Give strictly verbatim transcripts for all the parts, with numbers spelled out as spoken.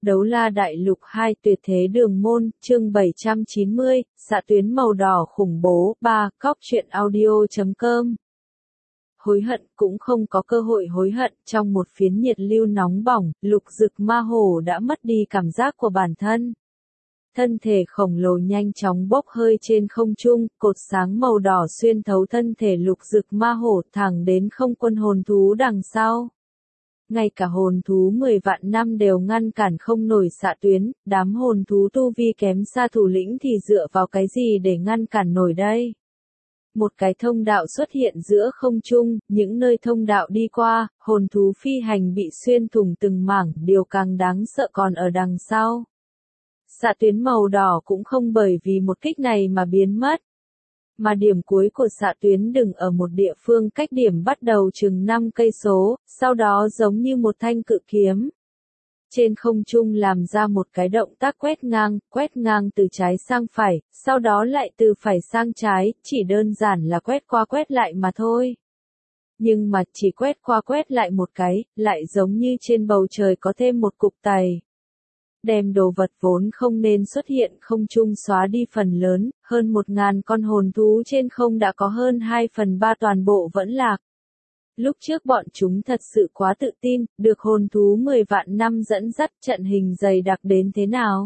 Đấu La Đại Lục hai Tuyệt Thế Đường Môn, chương bảy trăm chín mươi, xạ tuyến màu đỏ khủng bố, ba, cóc truyện audio chấm com. Hối hận cũng không có cơ hội hối hận, trong một phiến nhiệt lưu nóng bỏng, Lục Dực Ma Hổ đã mất đi cảm giác của bản thân. Thân thể khổng lồ nhanh chóng bốc hơi trên không trung, cột sáng màu đỏ xuyên thấu thân thể Lục Dực Ma Hổ thẳng đến không quân hồn thú đằng sau. Ngay cả hồn thú mười vạn năm đều ngăn cản không nổi xạ tuyến, đám hồn thú tu vi kém xa thủ lĩnh thì dựa vào cái gì để ngăn cản nổi đây? Một cái thông đạo xuất hiện giữa không trung, những nơi thông đạo đi qua, hồn thú phi hành bị xuyên thủng từng mảng, điều càng đáng sợ còn ở đằng sau. Xạ tuyến màu đỏ cũng không bởi vì một kích này mà biến mất. Mà điểm cuối của xạ tuyến đừng ở một địa phương cách điểm bắt đầu chừng năm cây số, sau đó giống như một thanh cự kiếm. Trên không trung làm ra một cái động tác quét ngang, quét ngang từ trái sang phải, sau đó lại từ phải sang trái, chỉ đơn giản là quét qua quét lại mà thôi. Nhưng mà chỉ quét qua quét lại một cái, lại giống như trên bầu trời có thêm một cục tày. Đem đồ vật vốn không nên xuất hiện không trung xóa đi phần lớn, hơn một ngàn con hồn thú trên không đã có hơn hai phần ba toàn bộ vẫn lạc. Lúc trước bọn chúng thật sự quá tự tin, được hồn thú mười vạn năm dẫn dắt trận hình dày đặc đến thế nào.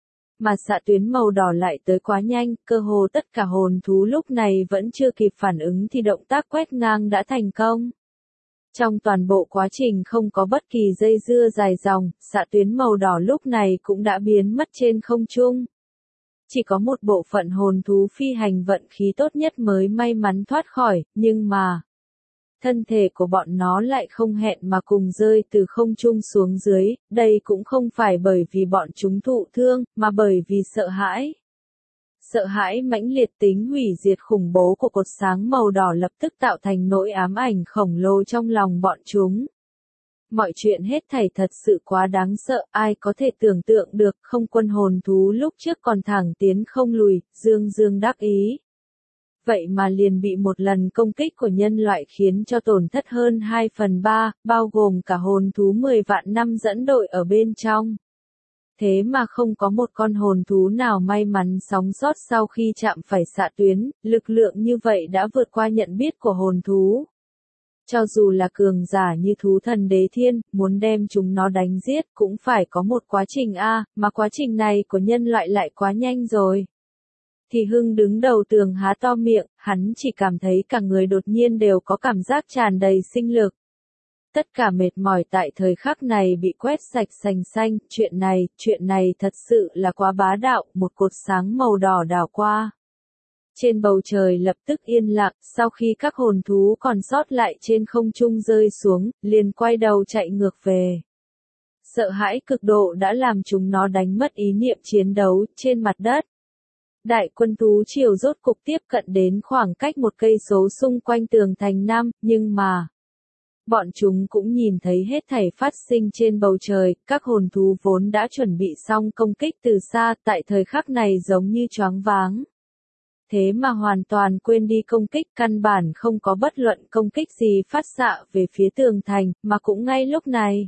Mà xạ tuyến màu đỏ lại tới quá nhanh, cơ hồ tất cả hồn thú lúc này vẫn chưa kịp phản ứng thì động tác quét ngang đã thành công. Trong toàn bộ quá trình không có bất kỳ dây dưa dài dòng, xạ tuyến màu đỏ lúc này cũng đã biến mất trên không trung. Chỉ có một bộ phận hồn thú phi hành vận khí tốt nhất mới may mắn thoát khỏi, nhưng mà thân thể của bọn nó lại không hẹn mà cùng rơi từ không trung xuống dưới, đây cũng không phải bởi vì bọn chúng thụ thương, mà bởi vì sợ hãi. Sợ hãi mãnh liệt tính hủy diệt khủng bố của cột sáng màu đỏ lập tức tạo thành nỗi ám ảnh khổng lồ trong lòng bọn chúng. Mọi chuyện hết thảy thật sự quá đáng sợ, ai có thể tưởng tượng được không quân hồn thú lúc trước còn thẳng tiến không lùi, dương dương đắc ý. Vậy mà liền bị một lần công kích của nhân loại khiến cho tổn thất hơn hai phần ba, bao gồm cả hồn thú mười vạn năm dẫn đội ở bên trong. Thế mà không có một con hồn thú nào may mắn sống sót sau khi chạm phải xạ tuyến, lực lượng như vậy đã vượt qua nhận biết của hồn thú. Cho dù là cường giả như thú thần đế thiên, muốn đem chúng nó đánh giết cũng phải có một quá trình A, mà quá trình này của nhân loại lại quá nhanh rồi. Thì Hưng đứng đầu tường há to miệng, hắn chỉ cảm thấy cả người đột nhiên đều có cảm giác tràn đầy sinh lực. Tất cả mệt mỏi tại thời khắc này bị quét sạch sành xanh, chuyện này, chuyện này thật sự là quá bá đạo, một cột sáng màu đỏ đảo qua. Trên bầu trời lập tức yên lặng, sau khi các hồn thú còn sót lại trên không trung rơi xuống, liền quay đầu chạy ngược về. Sợ hãi cực độ đã làm chúng nó đánh mất ý niệm chiến đấu trên mặt đất. Đại quân thú triều rốt cục tiếp cận đến khoảng cách một cây số xung quanh tường thành năm, nhưng mà bọn chúng cũng nhìn thấy hết thảy phát sinh trên bầu trời, các hồn thú vốn đã chuẩn bị xong công kích từ xa, tại thời khắc này giống như choáng váng. Thế mà hoàn toàn quên đi công kích, căn bản không có bất luận công kích gì phát xạ về phía tường thành, mà cũng ngay lúc này.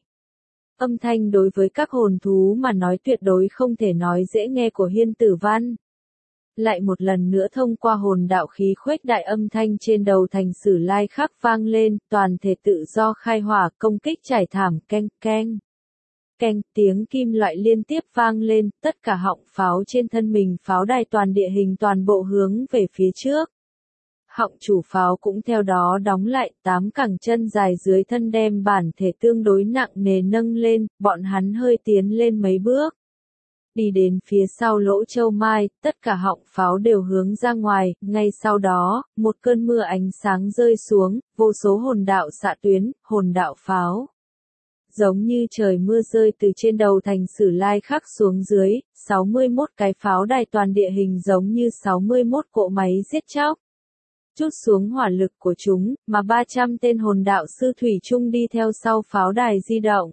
Âm thanh đối với các hồn thú mà nói tuyệt đối không thể nói dễ nghe của Hiên Tử Văn. Lại một lần nữa thông qua hồn đạo khí khuếch đại âm thanh trên đầu thành Sử Lai Khắc vang lên, toàn thể tự do khai hỏa, công kích trải thảm, keng keng. Keng, tiếng kim loại liên tiếp vang lên, tất cả họng pháo trên thân mình pháo đài toàn địa hình toàn bộ hướng về phía trước. Họng chủ pháo cũng theo đó đóng lại, tám cẳng chân dài dưới thân đem bản thể tương đối nặng nề nâng lên, bọn hắn hơi tiến lên mấy bước. Đi đến phía sau lỗ châu mai, tất cả họng pháo đều hướng ra ngoài, ngay sau đó, một cơn mưa ánh sáng rơi xuống, vô số hồn đạo xạ tuyến, hồn đạo pháo. Giống như trời mưa rơi từ trên đầu thành Sử Lai Khắc xuống dưới, sáu mươi mốt cái pháo đài toàn địa hình giống như sáu mươi mốt cỗ máy giết chóc. Chút xuống hỏa lực của chúng, mà ba trăm tên hồn đạo sư thủy chung đi theo sau pháo đài di động.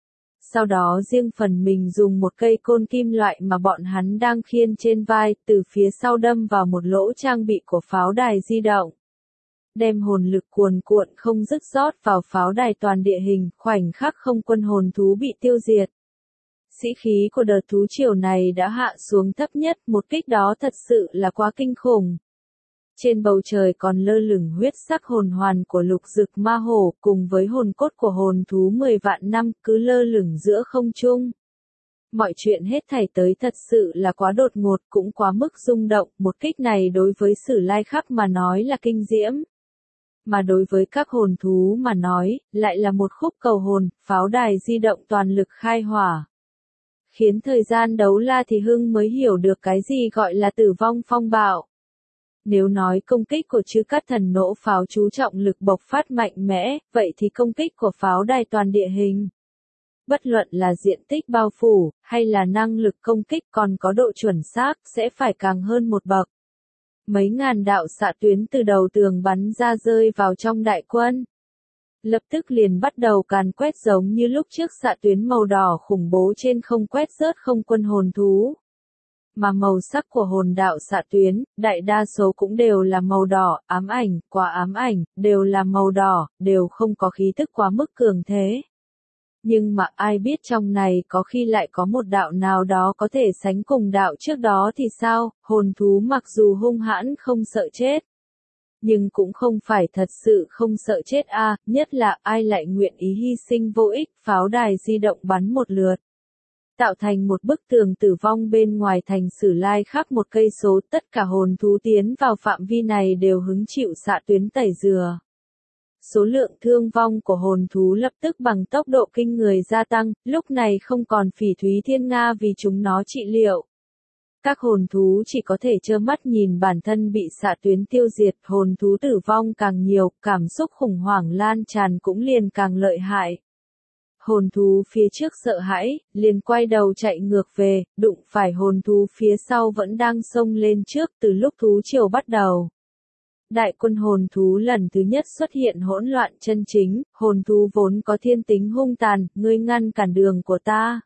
Sau đó riêng phần mình dùng một cây côn kim loại mà bọn hắn đang khiêng trên vai, từ phía sau đâm vào một lỗ trang bị của pháo đài di động. Đem hồn lực cuồn cuộn không dứt rót vào pháo đài toàn địa hình, khoảnh khắc không quân hồn thú bị tiêu diệt. sĩ khí của đợt thú triều này đã hạ xuống thấp nhất, một kích đó thật sự là quá kinh khủng. Trên bầu trời còn lơ lửng huyết sắc hồn hoàn của lục dực ma hổ cùng với hồn cốt của hồn thú mười vạn năm cứ lơ lửng giữa không trung. Mọi chuyện hết thảy tới thật sự là quá đột ngột cũng quá mức rung động, một kích này đối với Sử Lai Khắc mà nói là kinh diễm. Mà đối với các hồn thú mà nói, lại là một khúc cầu hồn, pháo đài di động toàn lực khai hỏa. Khiến thời gian đấu la thì Hưng mới hiểu được cái gì gọi là tử vong phong bạo. Nếu nói công kích của chư cát thần nỗ pháo chú trọng lực bộc phát mạnh mẽ, vậy thì công kích của pháo đài toàn địa hình. Bất luận là diện tích bao phủ, hay là năng lực công kích còn có độ chuẩn xác, sẽ phải càng hơn một bậc. Mấy ngàn đạo xạ tuyến từ đầu tường bắn ra rơi vào trong đại quân. Lập tức liền bắt đầu càn quét giống như lúc trước xạ tuyến màu đỏ khủng bố trên không quét rớt không quân hồn thú. Mà màu sắc của hồn đạo xạ tuyến, đại đa số cũng đều là màu đỏ, ám ảnh, quả ám ảnh, đều là màu đỏ, đều không có khí tức quá mức cường thế. Nhưng mà ai biết trong này có khi lại có một đạo nào đó có thể sánh cùng đạo trước đó thì sao, hồn thú mặc dù hung hãn không sợ chết. Nhưng cũng không phải thật sự không sợ chết a, à, nhất là ai lại nguyện ý hy sinh vô ích, pháo đài di động bắn một lượt. Tạo thành một bức tường tử vong bên ngoài thành Sử Lai Khắc một cây số, tất cả hồn thú tiến vào phạm vi này đều hứng chịu xạ tuyến tẩy dừa. Số lượng thương vong của hồn thú lập tức bằng tốc độ kinh người gia tăng, lúc này không còn Phỉ Thúy Thiên Nga vì chúng nó trị liệu. Các hồn thú chỉ có thể trơ mắt nhìn bản thân bị xạ tuyến tiêu diệt, hồn thú tử vong càng nhiều, cảm xúc khủng hoảng lan tràn cũng liền càng lợi hại. Hồn thú phía trước sợ hãi, liền quay đầu chạy ngược về, đụng phải hồn thú phía sau vẫn đang xông lên trước từ lúc thú triều bắt đầu. Đại quân hồn thú lần thứ nhất xuất hiện hỗn loạn chân chính, hồn thú vốn có thiên tính hung tàn, ngươi ngăn cản đường của ta.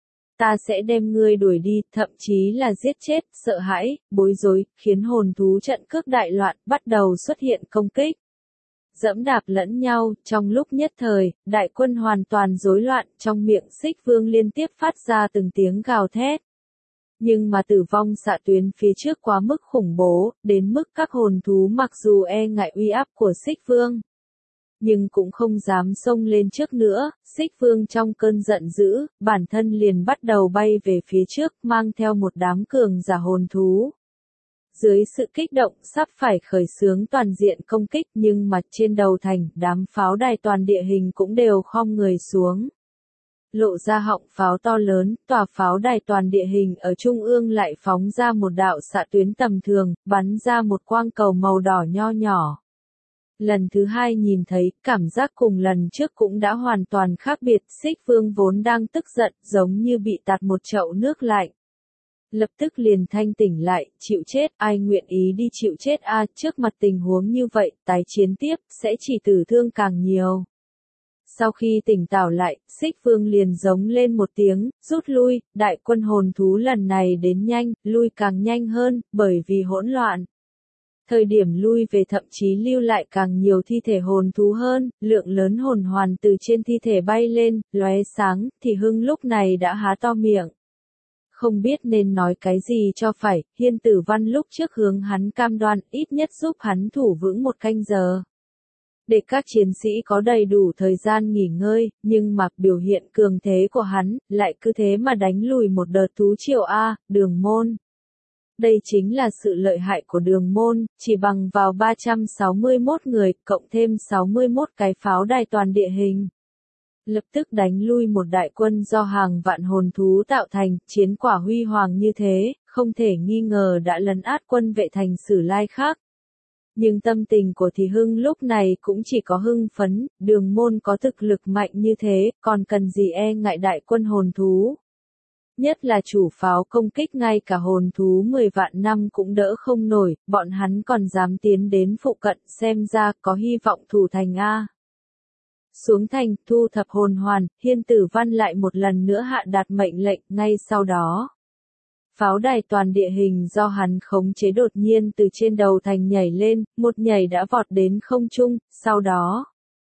Ta sẽ đem ngươi đuổi đi, thậm chí là giết chết, sợ hãi, bối rối, khiến hồn thú trận cước đại loạn, bắt đầu xuất hiện công kích. Dẫm đạp lẫn nhau, trong lúc nhất thời, đại quân hoàn toàn rối loạn, trong miệng Xích Vương liên tiếp phát ra từng tiếng gào thét. Nhưng mà tử vong xạ tuyến phía trước quá mức khủng bố, đến mức các hồn thú mặc dù e ngại uy áp của Xích Vương, nhưng cũng không dám xông lên trước nữa. Xích Vương trong cơn giận dữ, bản thân liền bắt đầu bay về phía trước, mang theo một đám cường giả hồn thú. Dưới sự kích động sắp phải khởi xướng toàn diện công kích, nhưng mà trên đầu thành, đám pháo đài toàn địa hình cũng đều khom người xuống. Lộ ra họng pháo to lớn, tòa pháo đài toàn địa hình ở trung ương lại phóng ra một đạo xạ tuyến tầm thường, bắn ra một quang cầu màu đỏ nho nhỏ. Lần thứ hai nhìn thấy, cảm giác cùng lần trước cũng đã hoàn toàn khác biệt, Xích Vương vốn đang tức giận, giống như bị tạt một chậu nước lạnh. Lập tức liền thanh tỉnh lại, chịu chết, ai nguyện ý đi chịu chết a, à, trước mặt tình huống như vậy, tái chiến tiếp, sẽ chỉ tử thương càng nhiều. Sau khi tỉnh táo lại, Xích Vương liền giống lên một tiếng, rút lui, đại quân hồn thú lần này đến nhanh, lui càng nhanh hơn, bởi vì hỗn loạn. Thời điểm lui về thậm chí lưu lại càng nhiều thi thể hồn thú hơn, lượng lớn hồn hoàn từ trên thi thể bay lên, lóe sáng, thì Hưng lúc này đã há to miệng. Không biết nên nói cái gì cho phải, Hiên Tử Văn lúc trước hướng hắn cam đoan, ít nhất giúp hắn thủ vững một canh giờ. Để các chiến sĩ có đầy đủ thời gian nghỉ ngơi, nhưng mà biểu hiện cường thế của hắn, lại cứ thế mà đánh lùi một đợt thú triều A, Đường Môn. Đây chính là sự lợi hại của Đường Môn, chỉ bằng vào ba trăm sáu mươi mốt người, cộng thêm sáu mươi mốt cái pháo đài toàn địa hình. Lập tức đánh lui một đại quân do hàng vạn hồn thú tạo thành, chiến quả huy hoàng như thế, không thể nghi ngờ đã lấn át quân vệ thành Sử Lai Khắc. Nhưng tâm tình của Thì Hưng lúc này cũng chỉ có hưng phấn, Đường Môn có thực lực mạnh như thế, còn cần gì e ngại đại quân hồn thú. Nhất là chủ pháo công kích ngay cả hồn thú mười vạn năm cũng đỡ không nổi, bọn hắn còn dám tiến đến phụ cận, xem ra có hy vọng thủ thành A. Xuống thành, thu thập hồn hoàn, Hiên Tử Văn lại một lần nữa hạ đạt mệnh lệnh, ngay sau đó. Pháo đài toàn địa hình do hắn khống chế đột nhiên từ trên đầu thành nhảy lên, một nhảy đã vọt đến không trung, sau đó.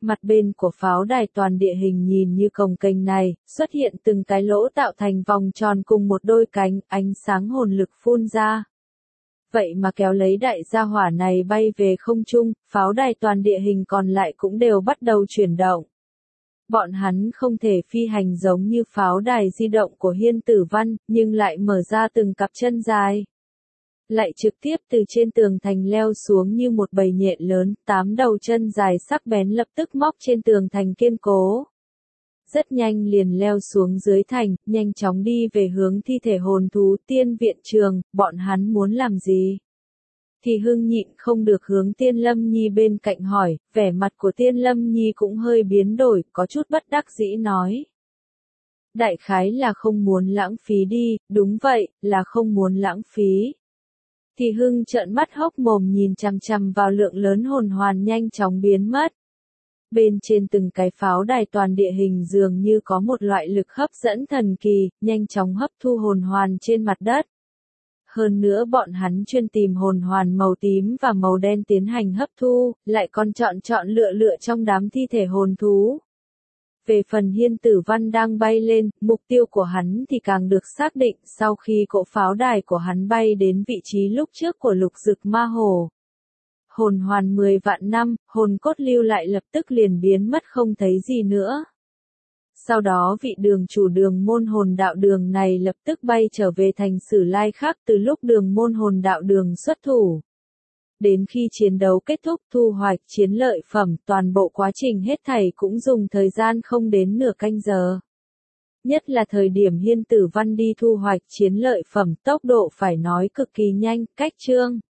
Mặt bên của pháo đài toàn địa hình nhìn như cồng kềnh này, xuất hiện từng cái lỗ tạo thành vòng tròn cùng một đôi cánh, ánh sáng hồn lực phun ra. Vậy mà kéo lấy đại gia hỏa này bay về không trung, pháo đài toàn địa hình còn lại cũng đều bắt đầu chuyển động. Bọn hắn không thể phi hành giống như pháo đài di động của Hiên Tử Văn, nhưng lại mở ra từng cặp chân dài. Lại trực tiếp từ trên tường thành leo xuống như một bầy nhện lớn, tám đầu chân dài sắc bén lập tức móc trên tường thành kiên cố. Rất nhanh liền leo xuống dưới thành, nhanh chóng đi về hướng thi thể hồn thú tiên viện trường, bọn hắn muốn làm gì? Thì Hưng nhịn không được hướng Tiên Lâm Nhi bên cạnh hỏi, vẻ mặt của Tiên Lâm Nhi cũng hơi biến đổi, có chút bất đắc dĩ nói. Đại khái là không muốn lãng phí đi, đúng vậy, là không muốn lãng phí. Thì Hưng trợn mắt hốc mồm nhìn chằm chằm vào lượng lớn hồn hoàn nhanh chóng biến mất. Bên trên từng cái pháo đài toàn địa hình dường như có một loại lực hấp dẫn thần kỳ, nhanh chóng hấp thu hồn hoàn trên mặt đất. Hơn nữa bọn hắn chuyên tìm hồn hoàn màu tím và màu đen tiến hành hấp thu, lại còn chọn chọn lựa lựa trong đám thi thể hồn thú. Về phần Hiên Tử Văn đang bay lên, mục tiêu của hắn thì càng được xác định sau khi cỗ pháo đài của hắn bay đến vị trí lúc trước của lục dực ma hồ. Hồn hoàn mười vạn năm, hồn cốt lưu lại lập tức liền biến mất không thấy gì nữa. Sau đó vị đường chủ đường môn hồn đạo đường này lập tức bay trở về thành Sử Lai khác từ lúc đường môn hồn đạo đường xuất thủ. Đến khi chiến đấu kết thúc thu hoạch chiến lợi phẩm, toàn bộ quá trình hết thảy cũng dùng thời gian không đến nửa canh giờ. Nhất là thời điểm Hiên Tử Văn đi thu hoạch chiến lợi phẩm, tốc độ phải nói cực kỳ nhanh, cách chương.